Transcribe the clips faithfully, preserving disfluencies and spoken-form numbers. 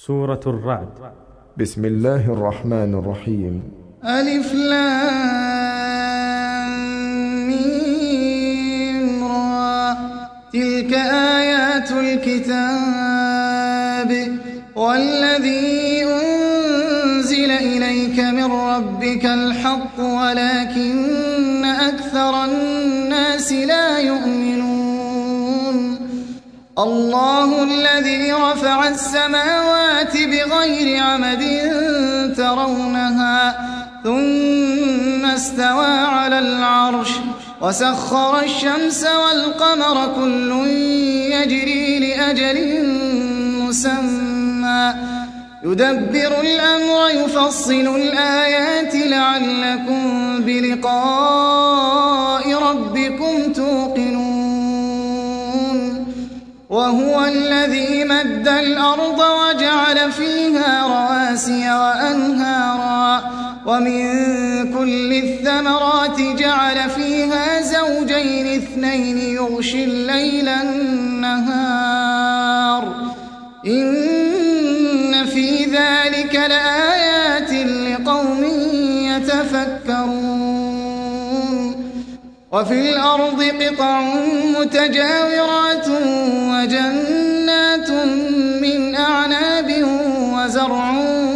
سورة الرعد. بسم الله الرحمن الرحيم. ألف لام ميم را. تلك آيات الكتاب والذي أنزل إليك من ربك الحق ولكن أكثر الناس لا يؤمنون. الله الذي رفع السماوات بغير عمد ترونها ثم استوى على العرش وسخر الشمس والقمر كل يجري لأجل مسمى يدبر الأمر يفصل الآيات لعلكم بلقاء ربكم توقنون. وهو الذي مد الأرض وجعل فيها رواسي وأنهارا ومن كل الثمرات جعل فيها زوجين اثنين يغشي الليل النهار إن في ذلك لآيات لقوم يتفكرون. وفي الأرض قطع متجاورات وجنات من أعناب وزرع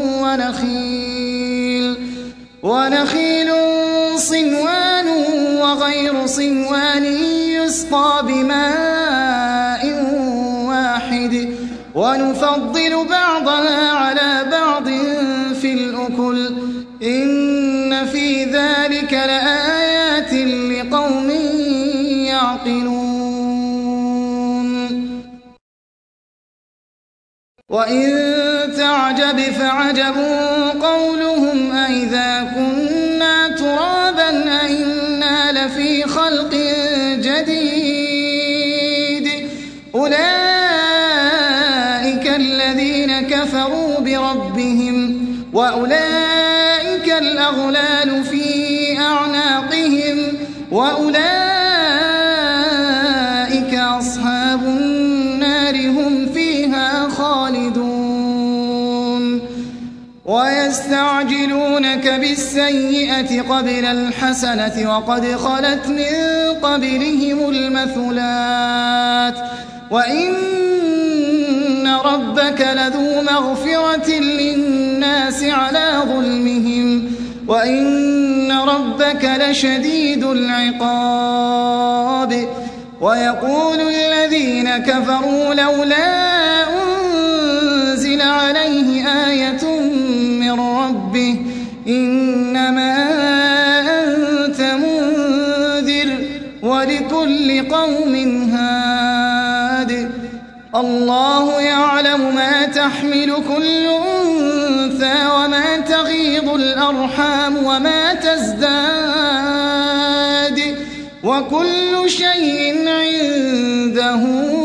ونخيل ونخيل صنوان وغير صنوان يسقى بماء واحد ونفضل بعضها على بعض في الأكل إن في ذلك لآيات لقوم يعقلون. وإن تعجب فعجب قولهم أئذا كنا ترابا أئنا لفي خلق جديد أولئك الذين كفروا بربهم وأولئك الأغلال في أعناقهم وأولئك أصحاب النار هم فيها خالدون. ويستعجلونك بالسيئة قبل الحسنة وقد خلت من قبلهم المثلات وإن ربك لذو مغفرة للناس على ظلمهم وإن ربك لشديد العقاب. ويقول الذين كفروا لولا أنزل عليه آية من ربه إنما أنت منذر ولكل قوم هاد. الله يعلم ما تحمل كل أنثى وما تغيض الأرحام وما تزداد وكل شيء عنده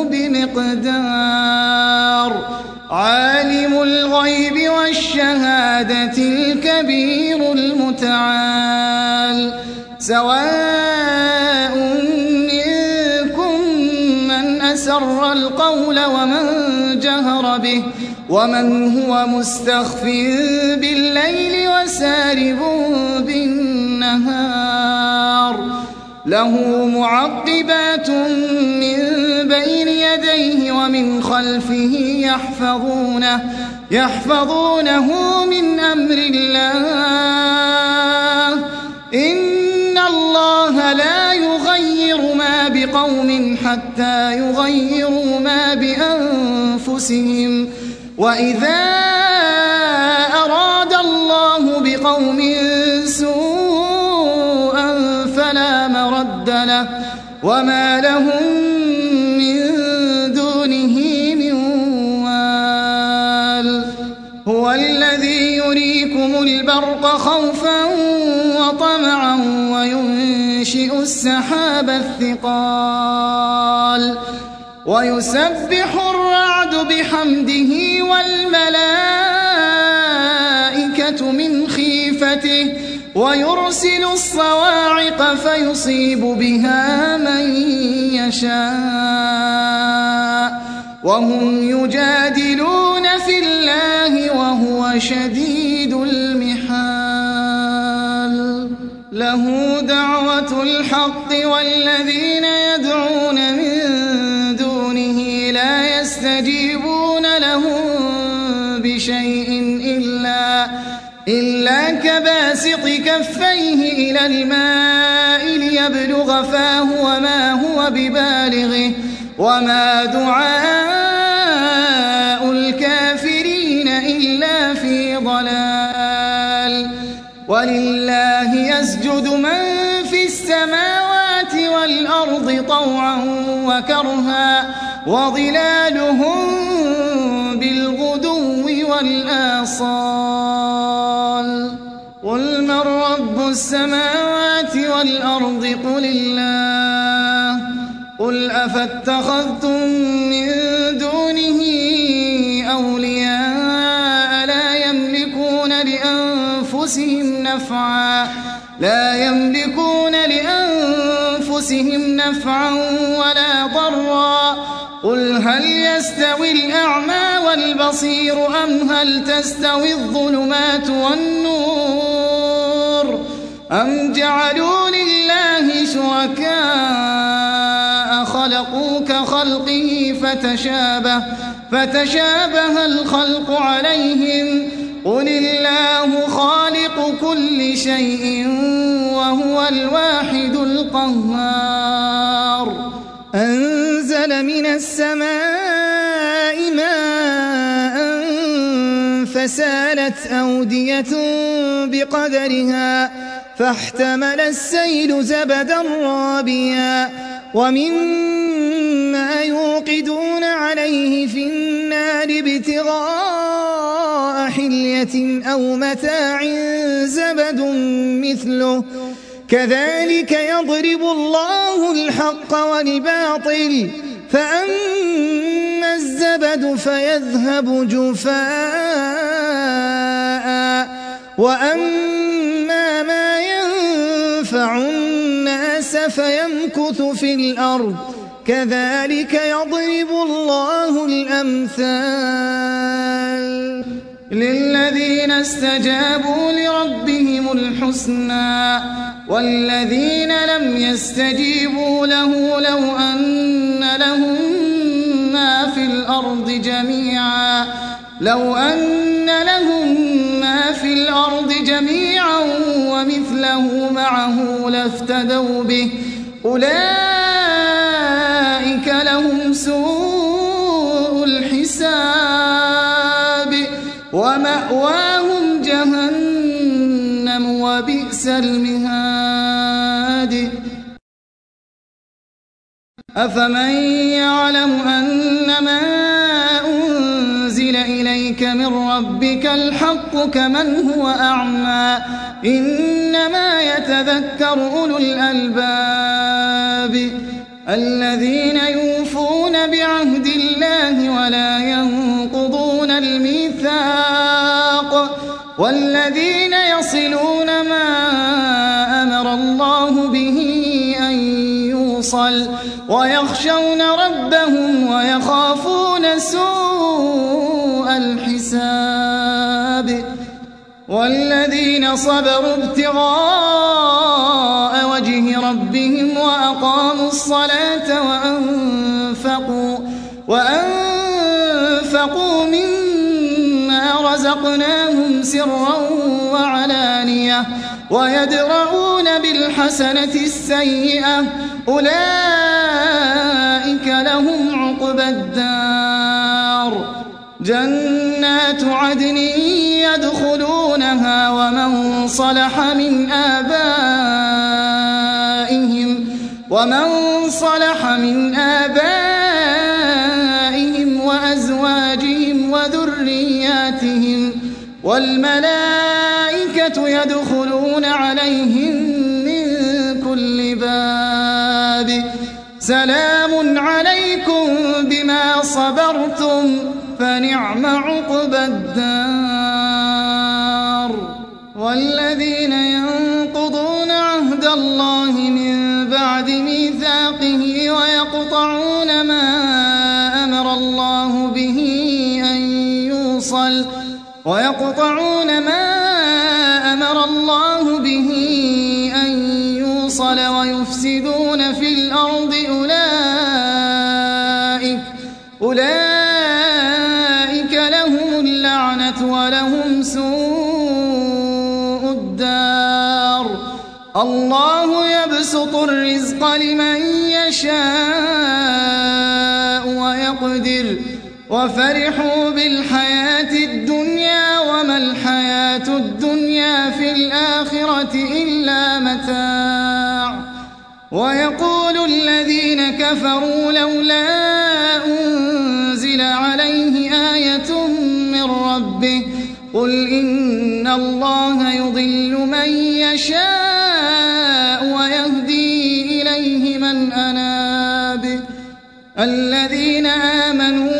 بمقدار. عالم الغيب والشهادة الكبير المتعال. سواء منكم من أسر القول ومن جهر به ومن هو مستخف بالليل وسارب بالنهار. له معقبات من بين يديه ومن خلفه يحفظونه يحفظونه من أمر الله إن الله لا يغير ما بقوم حتى يغيروا ما بأنفسهم وإذا أراد الله بقوم سوءا فلا مرد له وما لهم من دونه من وال. هو الذي يريكم البرق خوفا وطمعا وينشئ السحاب الثقال ويسبح الرعد بحمده والملائكة من خيفته ويرسل الصواعق فيصيب بها من يشاء وهم يجادلون في الله شديد المحال له دعوة الحق والذين يدعون من دونه لا يستجيبون لهم بشيء إلا, إلا كباسط كفيه إلى الماء ليبلغ فاه وما هو ببالغه وما دعاء الكافرين إلا في ضلال ولله يسجد من في السماوات والأرض طوعا وكرها وظلالهم بالغدو والآصال قل من رب السماوات والأرض قل الله قل أفاتخذتم من دونه أولياء لا يملكون لأنفسهم نفعا لا يملكون لأنفسهم نفعا ولا ضرا قل هل يستوي الأعمى والبصير أم هل تستوي الظلمات والنور أم جعلوا لله شركاء خلقوا كخلقه فتشابه, فتشابه الخلق عليهم قل الله خالق كل شيء وهو الواحد القهار أنزل من السماء ماء فسالت أودية بقدرها فاحتمل السيل زبدا رابيا ومما يوقدون عليه في النار ابتغاء حلية أو متاع زبد مثله كذلك يضرب الله الحق والباطل فأما الزبد فيذهب جفاء وأما ما ينفع الناس فيمكث في الأرض كذلك يضرب الله الأمثال للذين استجابوا لربهم الحسنى والذين لم يستجيبوا له لو أن لهم ما في الأرض جميعا لو أن لهم ما في الأرض جميعا ومثله معه لافتدوا به أولئك لهم سوء الحساب ومأواهم جهنم وبئس المهاد أفمن يعلم أنما أنزل إليك من ربك الحق كمن هو أعمى إنما يتذكر أولو الألباب الذين يوفون بعهد الله ولا ينقضون الميثاق والذين يصلون ما أمر الله به أن يوصل ويخشون ربهم ويخافون سوء الحساب والذين صبروا ابتغاء وجه ربهم وأقاموا الصلاة وأنفقوا, وأنفقوا مما رزقناهم سرا وعلانية ويدرؤون بالحسنة السيئة أولئك لهم عقبى الدار جنات عدن يدخلونها ومن صلح من آبائهم ومن صلح من آبائهم وأزواجهم وذرياتهم والملائكة يدخلون عليهم من كل باب سلام عليكم بما صبرتم فنعم عقبى الدار والذين ينقضون عهد الله من بعد ميثاقه ويقطعون ما أمر الله به أن يوصل ويقطعون ما أمر الله به أن يوصل ويفسدون في الأرض أولئك أولئك لهم اللعنة ولهم سوء الدار الله يبسط الرزق لمن يشاء ويقدر وفرحوا بالحياة الدنيا وما الحياة الدنيا في الآخرة إلا متاع ويقول الذين كفروا لولا أنزل عليه آية من ربه قل إن الله يضل من يشاء ويهدي إليه من أناب الذين آمنوا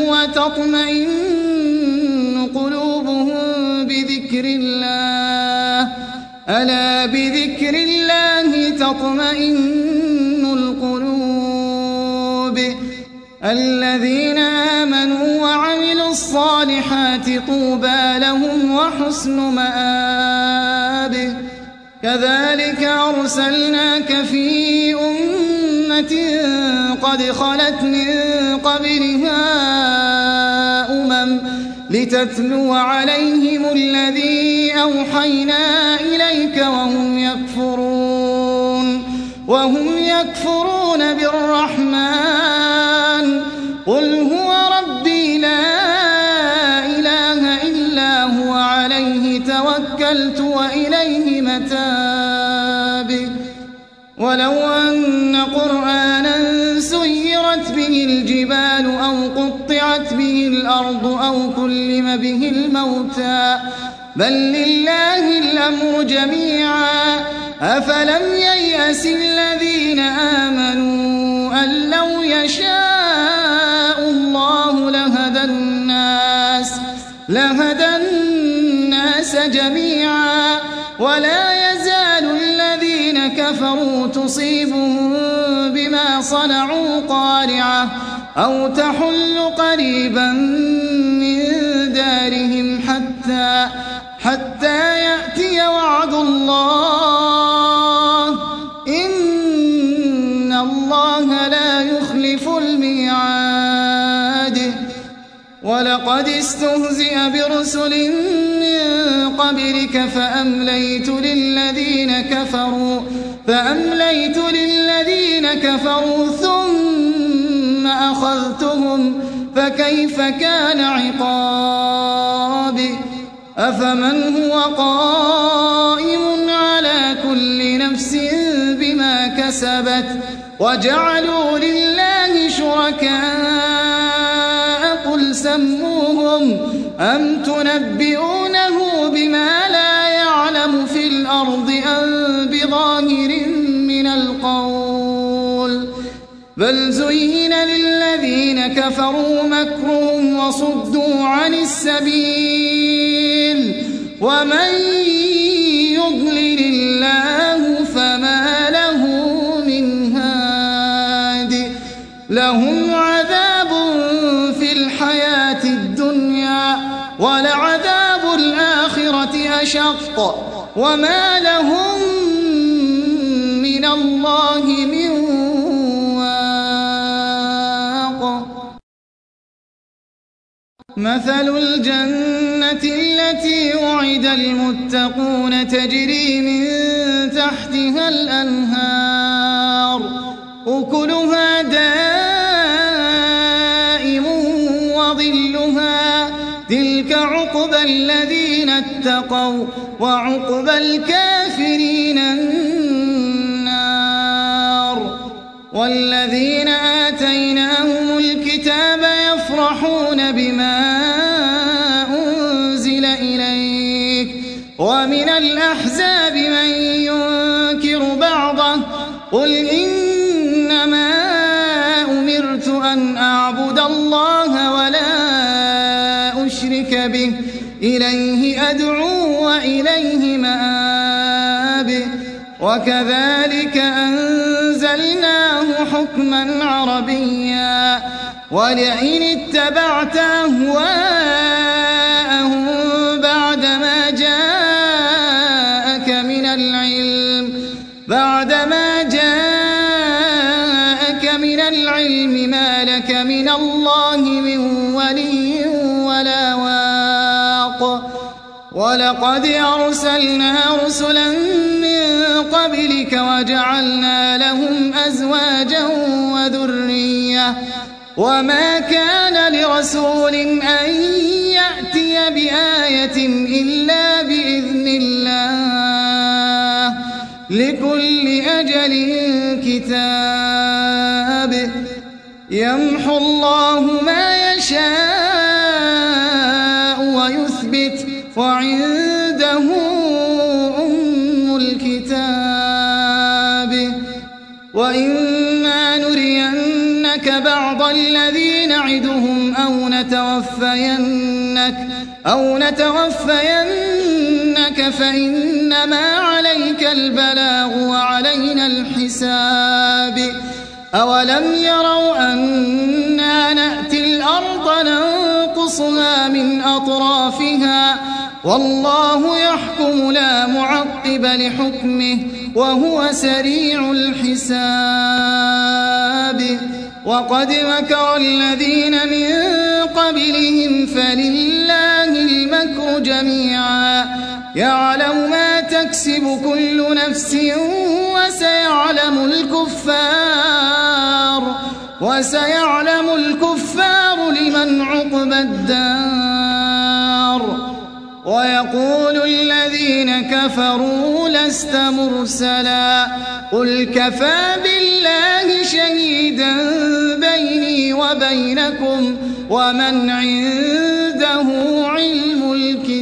وتطمئن قلوبهم بذكر الله ألا بذكر الله تطمئن القلوب الذين آمنوا وعملوا الصالحات طوبى لهم وحسن مآب كذلك أرسلناك في أمة قد خلت من قبلها أمم لتتلو عليهم الذي أوحينا إليك وهم يكفرون وهم يكفرون بالرحمن قل هو ربي لا إله إلا هو عليه توكلت وإليه متاب ولو أن قرآنا سيرت به الجبال أو قطعت به الأرض أو كلم به الموتى بل لله الأمر جميعا أفلم ييأس الذين آمنوا أن لو يشاء الله لهدى الناس لهدى الناس جميعا ولا يزال الذين كفروا تصيبهم بما صنعوا قارعة أو تحل قريبا من دارهم حتى حتى يأتي وعد الله إن الله لا يخلف الميعاد ولقد استهزئ برسل من قبلك فأمليت للذين كفروا فأمليت للذين كفروا ثم أخذتهم فكيف كان عقاب أفمن هو قائم على كل نفس بما كسبت وجعلوا لله شركاء قل سموهم أم تنبئونه بما لا يعلم في الأرض أم بظاهر من القول بل زين للذين كفروا مكرهم وصدوا عن السبيل ومن يضلل الله فما له من هاد لهم عذاب في الحياة الدنيا ولعذاب الآخرة أشق وما لهم من الله من واق مثل الجنة التي وعد المتقون تجري من تحتها الأنهار أكلها دائم وظلها تلك عقبى الذين اتقوا وعقبى الكافرين النار والذين آتيناهم الكتاب يفرحون بما أنزل إليك ومن الأحزاب من ينكر بعضه قل إنما أمرت أن أعبد الله ولا أشرك به إليه أدعو وإليه مآب وكذلك أنزلناه حكما عربيا ولئن اتبعت أهواءهم بعد الحق ولقد أرسلنا رسلا من قبلك وجعلنا لهم أزواجا وذرية وما كان لرسول أن يأتي بآية إلا بإذن الله لكل أجل كتاب يمحو الله ما يشاء ويثبت وعنده أم الكتاب وإما نرينك بعض الذي نعدهم أو نتوفينك أو نتوفينك فإنما عليك البلاغ وعلينا الحساب أولم يروا أنا نأتي الأرض ننقصها من أطرافها والله يحكم لا معقب لحكمه وهو سريع الحساب وقد مكر الذين من قبلهم فلله المكر جميعا يعلم ما تكسب كل نفس وسيعلم الكفار وسيعلم الكفار لمن عقبى الدار ويقول الذين كفروا لست مرسلا قل كفى بالله شهيدا بيني وبينكم ومن عنده علم الكتاب